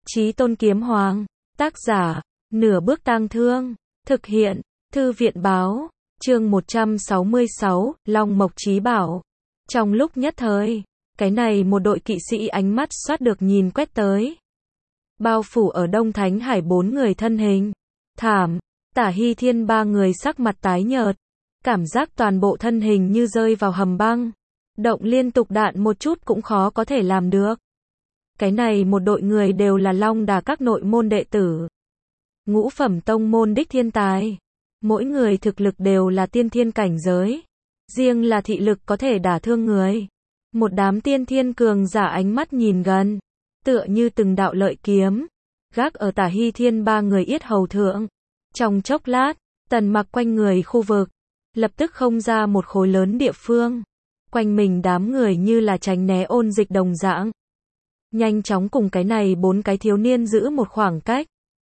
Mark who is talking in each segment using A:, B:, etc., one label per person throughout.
A: Chí Tôn Kiếm Hoàng, tác giả, Nửa Bước Tang Thương, thực hiện, Thư viện báo, chương 166, Long Mộc Chí Bảo. Trong lúc nhất thời, cái này một đội kỵ sĩ ánh mắt xoát được nhìn quét tới. Bao phủ ở Đông Thánh Hải 4 người thân hình. Thảm, Tả Hy Thiên 3 người sắc mặt tái nhợt. Cảm giác toàn bộ thân hình như rơi vào hầm băng. Động liên tục đạn một chút cũng khó có thể làm được. Cái này một đội người đều là Long Đà các nội môn đệ tử. Ngũ phẩm tông môn đích thiên tài. Mỗi người thực lực đều là tiên thiên cảnh giới. Riêng là thị lực có thể đả thương người. Một đám tiên thiên cường giả ánh mắt nhìn gần. Tựa như từng đạo lợi kiếm. Gác ở Tả Hy Thiên 3 người yết hầu thượng. Trong chốc lát, Tần Mặc quanh người khu vực. Lập tức không ra một khối lớn địa phương. Quanh mình đám người như là tránh né ôn dịch đồng dạng. Nhanh chóng cùng cái này 4 cái thiếu niên giữ một khoảng cách.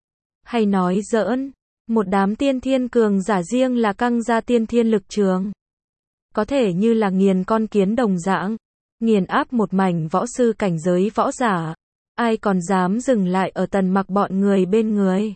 A: Hay nói giỡn, một đám tiên thiên cường giả riêng là căng ra tiên thiên lực trường. Có thể như là nghiền con kiến đồng dạng, nghiền áp một mảnh võ sư cảnh giới võ giả. Ai còn dám dừng lại ở Tần Mặc bọn người bên người.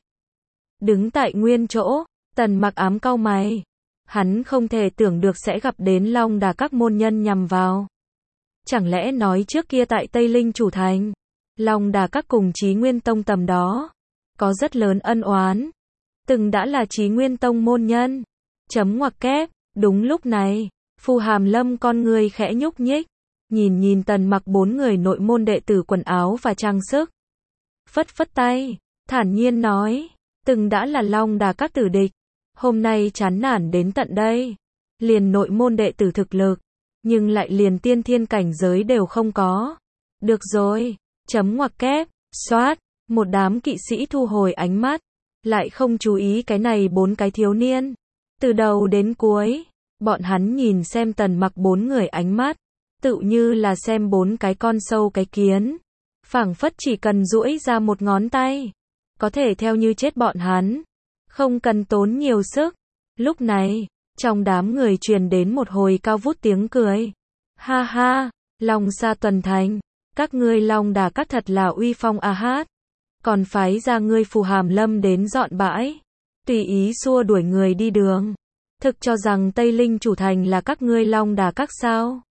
A: Đứng tại nguyên chỗ, Tần Mặc ám cau mày. Hắn không thể tưởng được sẽ gặp đến Long Đà các môn nhân nhằm vào. Chẳng lẽ nói trước kia tại Tây Linh Chủ Thành, Long Đà các cùng Chí Nguyên Tông tầm đó, có rất lớn ân oán. Từng đã là Chí Nguyên Tông môn nhân. Chấm ngoặc kép, đúng lúc này, Phù Hàm Lâm con người khẽ nhúc nhích. Nhìn Tần Mặc 4 người nội môn đệ tử quần áo và trang sức. Phất phất tay, thản nhiên nói, từng đã là Long Đà các tử địch. Hôm nay chán nản đến tận đây. Liền nội môn đệ tử thực lực. Nhưng lại liền tiên thiên cảnh giới đều không có. Được rồi, chấm ngoặc kép, xoát, một đám kỵ sĩ thu hồi ánh mắt. Lại không chú ý cái này 4 cái thiếu niên. Từ đầu đến cuối, bọn hắn nhìn xem Tần Mặc 4 người ánh mắt. Tự như là xem 4 cái con sâu cái kiến. Phảng phất chỉ cần duỗi ra một ngón tay. Có thể theo như chết bọn hắn. Không cần tốn nhiều sức. Lúc này, trong đám người truyền đến một hồi cao vút tiếng cười. Ha ha, Long Sa Tuần Thành, các ngươi Long Đà các thật là uy phong a hát. Còn phái ra ngươi Phù Hàm Lâm đến dọn bãi. Tùy ý xua đuổi người đi đường. Thực cho rằng Tây Linh Chủ Thành là các ngươi Long Đà các sao?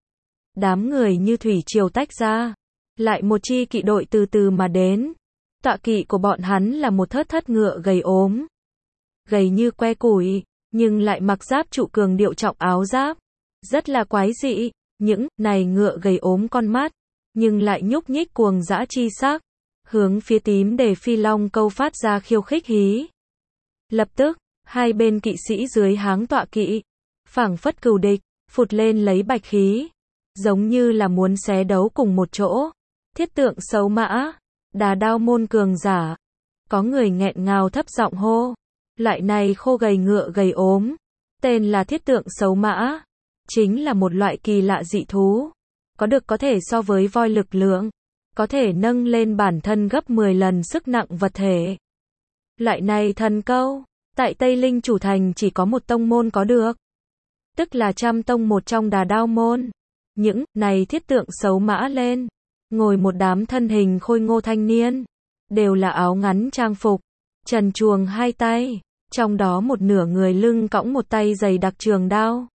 A: Đám người như thủy triều tách ra. Lại một chi kỵ đội từ từ mà đến. Tọa kỵ của bọn hắn là một thớt ngựa gầy ốm. Gầy như que củi, nhưng lại mặc giáp trụ cường điệu trọng áo giáp. Rất là quái dị, những này ngựa gầy ốm con mắt, nhưng lại nhúc nhích cuồng dã chi sắc. Hướng phía tím để phi long câu phát ra khiêu khích hí. Lập tức, hai bên kỵ sĩ dưới háng tọa kỵ, phảng phất cừu địch, phụt lên lấy bạch khí. Giống như là muốn xé đấu cùng một chỗ. Thiết tượng xấu mã, Đà Đao môn cường giả. Có người nghẹn ngào thấp giọng hô. Loại này khô gầy ngựa gầy ốm. Tên là thiết tượng xấu mã. Chính là một loại kỳ lạ dị thú. Có thể so với voi lực lượng. Có thể nâng lên bản thân gấp 10 lần sức nặng vật thể. Loại này thần câu. Tại Tây Linh Chủ Thành chỉ có một tông môn có được. Tức là Trăm Tông một trong Đà Đao môn. Những này thiết tượng xấu mã lên. Ngồi một đám thân hình khôi ngô thanh niên. Đều là áo ngắn trang phục. Trần truồng hai tay. Trong đó một nửa người lưng cõng một tay dày đặc trường đao.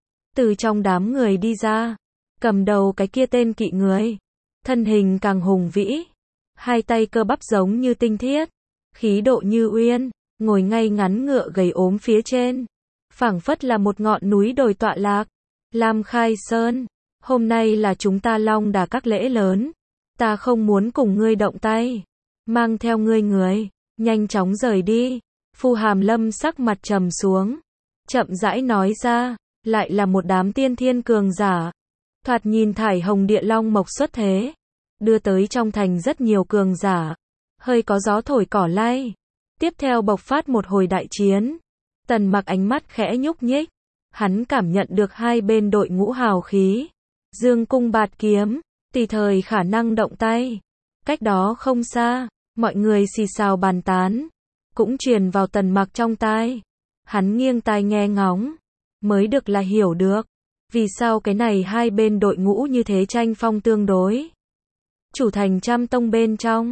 A: Từ trong đám người đi ra. Cầm đầu cái kia tên kỵ người. Thân hình càng hùng vĩ. Hai tay cơ bắp giống như tinh thiết. Khí độ như uyên. Ngồi ngay ngắn ngựa gầy ốm phía trên. Phảng phất là một ngọn núi đồi tọa lạc. Lam Khai Sơn. Hôm nay là chúng ta Long Đà các lễ lớn. Ta không muốn cùng ngươi động tay. Mang theo ngươi người. Nhanh chóng rời đi. Phù Hàm Lâm sắc mặt trầm xuống. Chậm rãi nói ra. Lại là một đám tiên thiên cường giả. Thoạt nhìn thải hồng địa long mộc xuất thế. Đưa tới trong thành rất nhiều cường giả. Hơi có gió thổi cỏ lay. Tiếp theo bộc phát một hồi đại chiến. Tần Mặc ánh mắt khẽ nhúc nhích. Hắn cảm nhận được hai bên đội ngũ hào khí. Dương cung bạt kiếm. Tùy thời khả năng động tay. Cách đó không xa. Mọi người xì xào bàn tán. Cũng truyền vào Tần Mặc trong tai. Hắn nghiêng tai nghe ngóng. Mới được là hiểu được. Vì sao cái này hai bên đội ngũ như thế tranh phong tương đối. Chủ thành Trăm Tông bên trong.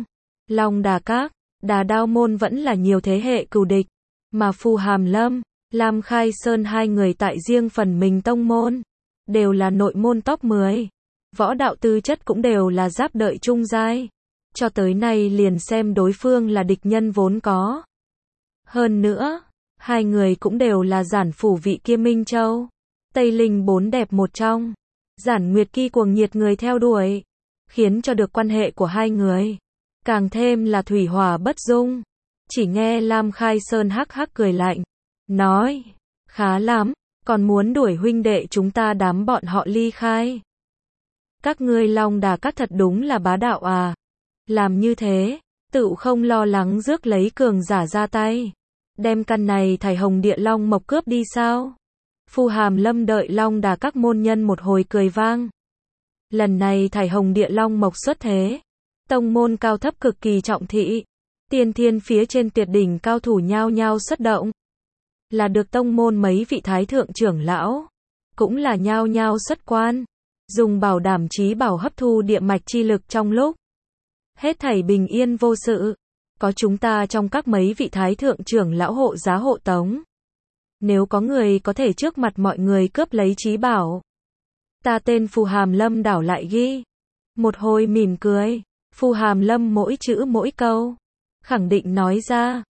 A: Long Đà Các, Đà Đao môn vẫn là nhiều thế hệ cừu địch, mà Phù Hàm Lâm, Lam Khai Sơn hai người tại riêng phần mình tông môn, đều là nội môn top 10. Võ đạo tư chất cũng đều là giáp đợi trung giai. Cho tới nay liền xem đối phương là địch nhân vốn có. Hơn nữa, hai người cũng đều là giản phủ vị kia Minh Châu, Tây Linh bốn đẹp một trong. Giản Nguyệt Kỳ cuồng nhiệt người theo đuổi, khiến cho được quan hệ của hai người càng thêm là thủy hỏa bất dung. Chỉ nghe Lam Khai Sơn hắc hắc cười lạnh, nói, khá lắm, còn muốn đuổi huynh đệ chúng ta đám bọn họ ly khai. Các ngươi Long Đà Các thật đúng là bá đạo à. Làm như thế, tự không lo lắng rước lấy cường giả ra tay, đem căn này Thải Hồng Địa Long Mộc cướp đi sao? Phù Hàm Lâm đợi Long Đà Các môn nhân một hồi cười vang. Lần này Thải Hồng Địa Long Mộc xuất thế, tông môn cao thấp cực kỳ trọng thị, tiên thiên phía trên tuyệt đỉnh cao thủ nhao nhao xuất động. Là được tông môn mấy vị thái thượng trưởng lão, cũng là nhao nhao xuất quan, dùng bảo đảm trí bảo hấp thu địa mạch chi lực trong lúc hết thảy bình yên vô sự. Có chúng ta trong các mấy vị thái thượng trưởng lão hộ giá hộ tống. Nếu có người có thể trước mặt mọi người cướp lấy trí bảo, ta tên Phù Hàm Lâm đảo lại ghi. Một hồi mỉm cười, Phù Hàm Lâm mỗi chữ mỗi câu khẳng định nói ra.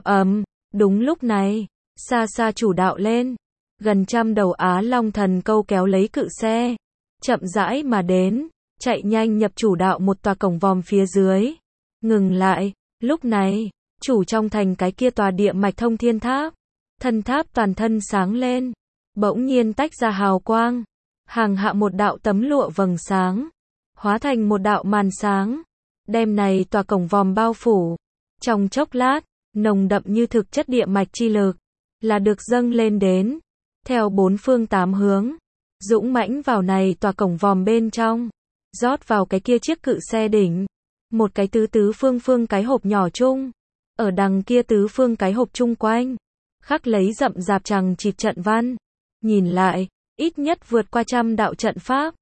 A: Đúng lúc này, xa xa chủ đạo lên, gần trăm đầu Á Long thần câu kéo lấy cự xe, chậm rãi mà đến, chạy nhanh nhập chủ đạo một tòa cổng vòm phía dưới. Ngừng lại, lúc này, chủ trong thành cái kia tòa địa mạch thông thiên tháp, thân tháp toàn thân sáng lên, bỗng nhiên tách ra hào quang, hàng hạ một đạo tấm lụa vầng sáng, hóa thành một đạo màn sáng, đem này tòa cổng vòm bao phủ. Trong chốc lát, nồng đậm như thực chất địa mạch chi lực là được dâng lên đến, theo bốn phương tám hướng, dũng mãnh vào này tòa cổng vòm bên trong, rót vào cái kia chiếc cự xe đỉnh, một cái tứ phương cái hộp nhỏ chung, ở đằng kia tứ phương cái hộp chung quanh, khắc lấy rậm rạp chằng chịt trận văn, nhìn lại, ít nhất vượt qua 100 đạo trận pháp,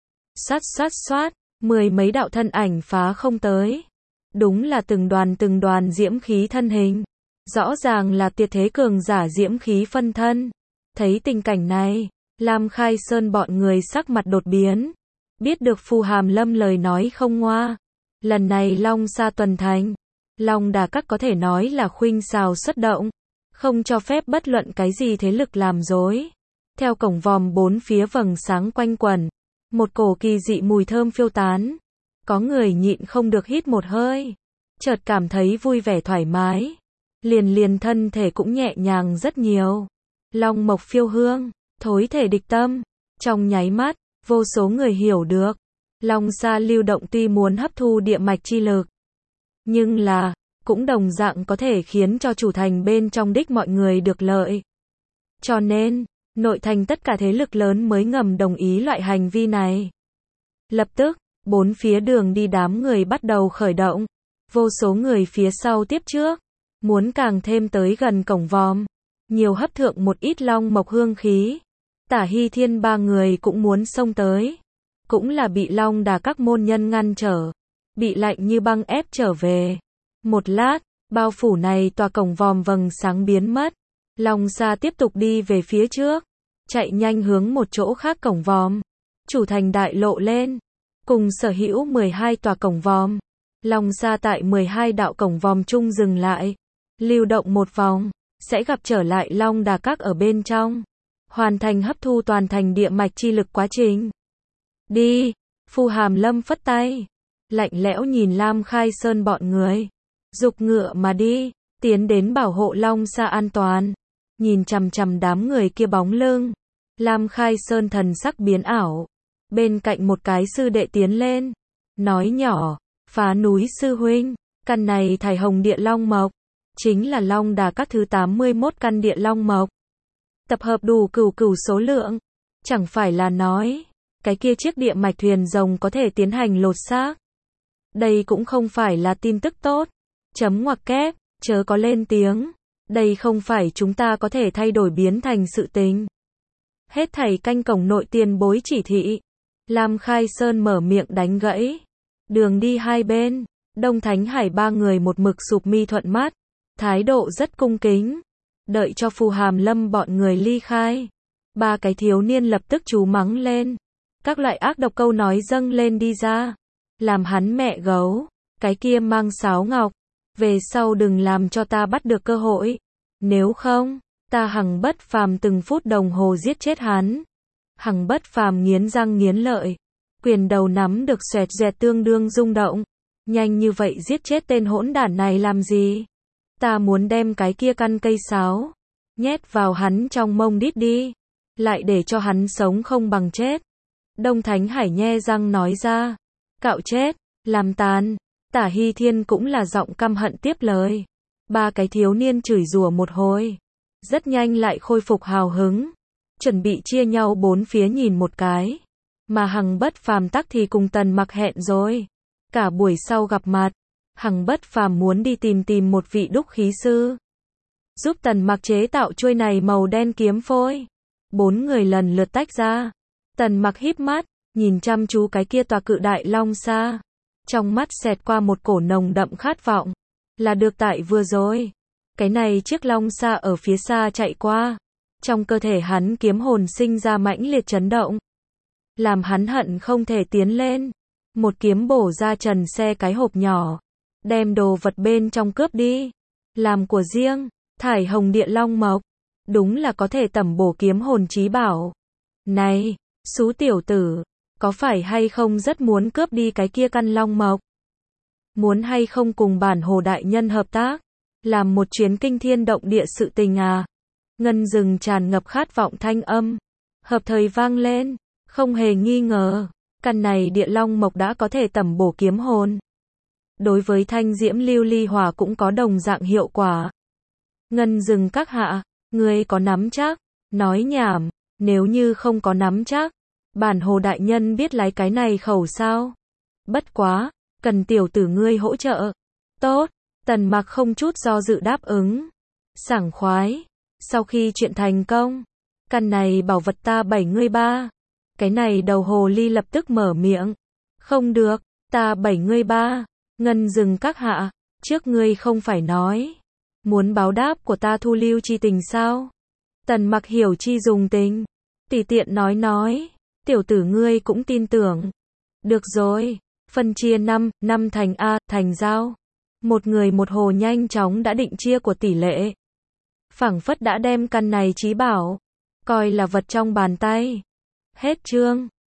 A: xoát, mười mấy đạo thân ảnh phá không tới, đúng là từng đoàn diễm khí thân hình, rõ ràng là tuyệt thế cường giả diễm khí phân thân. Thấy tình cảnh này, Lam Khai Sơn bọn người sắc mặt đột biến, biết được Phù Hàm Lâm lời nói không ngoa. Lần này Long Sa tuần thành, Long Đà Các có thể nói là khuynh xào xuất động, không cho phép bất luận cái gì thế lực làm dối. Theo cổng vòm bốn phía vầng sáng quanh quẩn, một cổ kỳ dị mùi thơm phiêu tán. Có người nhịn không được hít một hơi, chợt cảm thấy vui vẻ thoải mái, liền thân thể cũng nhẹ nhàng rất nhiều. Long mộc phiêu hương, thối thể địch tâm. Trong nháy mắt, vô số người hiểu được, Long Sa lưu động tuy muốn hấp thu địa mạch chi lực, nhưng là, cũng đồng dạng có thể khiến cho chủ thành bên trong đích mọi người được lợi. Cho nên, nội thành tất cả thế lực lớn mới ngầm đồng ý loại hành vi này. Lập tức, bốn phía đường đi đám người bắt đầu khởi động, vô số người phía sau tiếp trước, muốn càng thêm tới gần cổng vòm, nhiều hấp thượng một ít long mộc hương khí. Tả Hy Thiên ba người cũng muốn xông tới, cũng là bị Long Đà Các môn nhân ngăn trở, bị lạnh như băng ép trở về. Một lát, bao phủ này tòa cổng vòm vầng sáng biến mất, Long Sa tiếp tục đi về phía trước, chạy nhanh hướng một chỗ khác cổng vòm, chủ thành đại lộ lên, cùng sở hữu 12 tòa cổng vòm. Long Sa tại 12 đạo cổng vòm chung dừng lại, lưu động một vòng, sẽ gặp trở lại Long Đà Các ở bên trong, hoàn thành hấp thu toàn thành địa mạch chi lực quá trình. Đi, Phù Hàm Lâm phất tay, lạnh lẽo nhìn Lam Khai Sơn bọn người, dục ngựa mà đi, tiến đến bảo hộ Long Sa an toàn. Nhìn chằm chằm đám người kia bóng lưng, Lam Khai Sơn thần sắc biến ảo, bên cạnh một cái sư đệ tiến lên, nói nhỏ, Phá Núi sư huynh, căn này Thải Hồng Địa Long Mộc, chính là Long Đà Các thứ 81 căn Địa Long Mộc, tập hợp đủ cửu số lượng, chẳng phải là nói, cái kia chiếc địa mạch thuyền rồng có thể tiến hành lột xác. Đây cũng không phải là tin tức tốt. Chấm ngoặc kép, chớ có lên tiếng. Đây không phải chúng ta có thể thay đổi biến thành sự tình. Hết thảy canh cổng nội tiền bối chỉ thị. Lam Khai Sơn mở miệng đánh gãy. Đường đi hai bên, Đông Thánh Hải ba người một mực sụp mi thuận mắt, thái độ rất cung kính. Đợi cho Phù Hàm Lâm bọn người ly khai, ba cái thiếu niên lập tức trú mắng lên. Các loại ác độc câu nói dâng lên đi ra. Làm hắn mẹ gấu, cái kia mang sáo ngọc, về sau đừng làm cho ta bắt được cơ hội. Nếu không, ta Hằng Bất Phàm từng phút đồng hồ giết chết hắn. Hằng Bất Phàm nghiến răng nghiến lợi, quyền đầu nắm được xoẹt xoẹt tương đương rung động. Nhanh như vậy giết chết tên hỗn đản này làm gì? Ta muốn đem cái kia căn cây sáo nhét vào hắn trong mông đít đi, lại để cho hắn sống không bằng chết. Đông Thánh Hải nhe răng nói ra. Cạo chết, làm tàn. Tả Hy Thiên cũng là giọng căm hận tiếp lời. Ba cái thiếu niên chửi rủa một hồi, rất nhanh lại khôi phục hào hứng, chuẩn bị chia nhau bốn phía nhìn một cái. Mà Hằng Bất Phàm tắc thì cùng Tần Mặc hẹn rồi. Cả buổi sau gặp mặt, Hằng Bất Phàm muốn đi tìm một vị đúc khí sư, giúp Tần Mặc chế tạo chuôi này màu đen kiếm phôi. Bốn người lần lượt tách ra. Tần Mặc híp mắt, nhìn chăm chú cái kia tòa cự đại long sa. Trong mắt xẹt qua một cổ nồng đậm khát vọng. Là được tại vừa rồi. Cái này chiếc long sa ở phía xa chạy qua. Trong cơ thể hắn kiếm hồn sinh ra mãnh liệt chấn động. Làm hắn hận không thể tiến lên. Một kiếm bổ ra trần xe cái hộp nhỏ. Đem đồ vật bên trong cướp đi. Làm của riêng, thải hồng địa long mộc. Đúng là có thể tẩm bổ kiếm hồn chí bảo. Này, xú tiểu tử, có phải hay không rất muốn cướp đi cái kia căn long mộc? Muốn hay không cùng bản Hồ đại nhân hợp tác, làm một chuyến kinh thiên động địa sự tình à? Ngân rừng tràn ngập khát vọng thanh âm, hợp thời vang lên, không hề nghi ngờ, căn này địa long mộc đã có thể tẩm bổ kiếm hồn. Đối với thanh diễm lưu ly hỏa cũng có đồng dạng hiệu quả. Ngân rừng các hạ, ngươi có nắm chắc? Nói nhảm, nếu như không có nắm chắc, bản Hồ đại nhân biết lái cái này khẩu sao? Bất quá, cần tiểu tử ngươi hỗ trợ. Tốt, Tần Mặc không chút do dự đáp ứng. Sảng khoái, sau khi chuyện thành công, căn này bảo vật ta 73. Cái này đầu hồ ly lập tức mở miệng. Không được, ta 73. Ngân rừng các hạ, trước ngươi không phải nói muốn báo đáp của ta thu lưu chi tình sao? Tần Mặc hiểu chi dùng tình, tùy tiện nói, tiểu tử ngươi cũng tin tưởng. Được rồi, phân chia 5 thành A, thành giao. Một người một hồ nhanh chóng đã định chia của tỷ lệ. Phảng phất đã đem căn này chí bảo coi là vật trong bàn tay. Hết chương.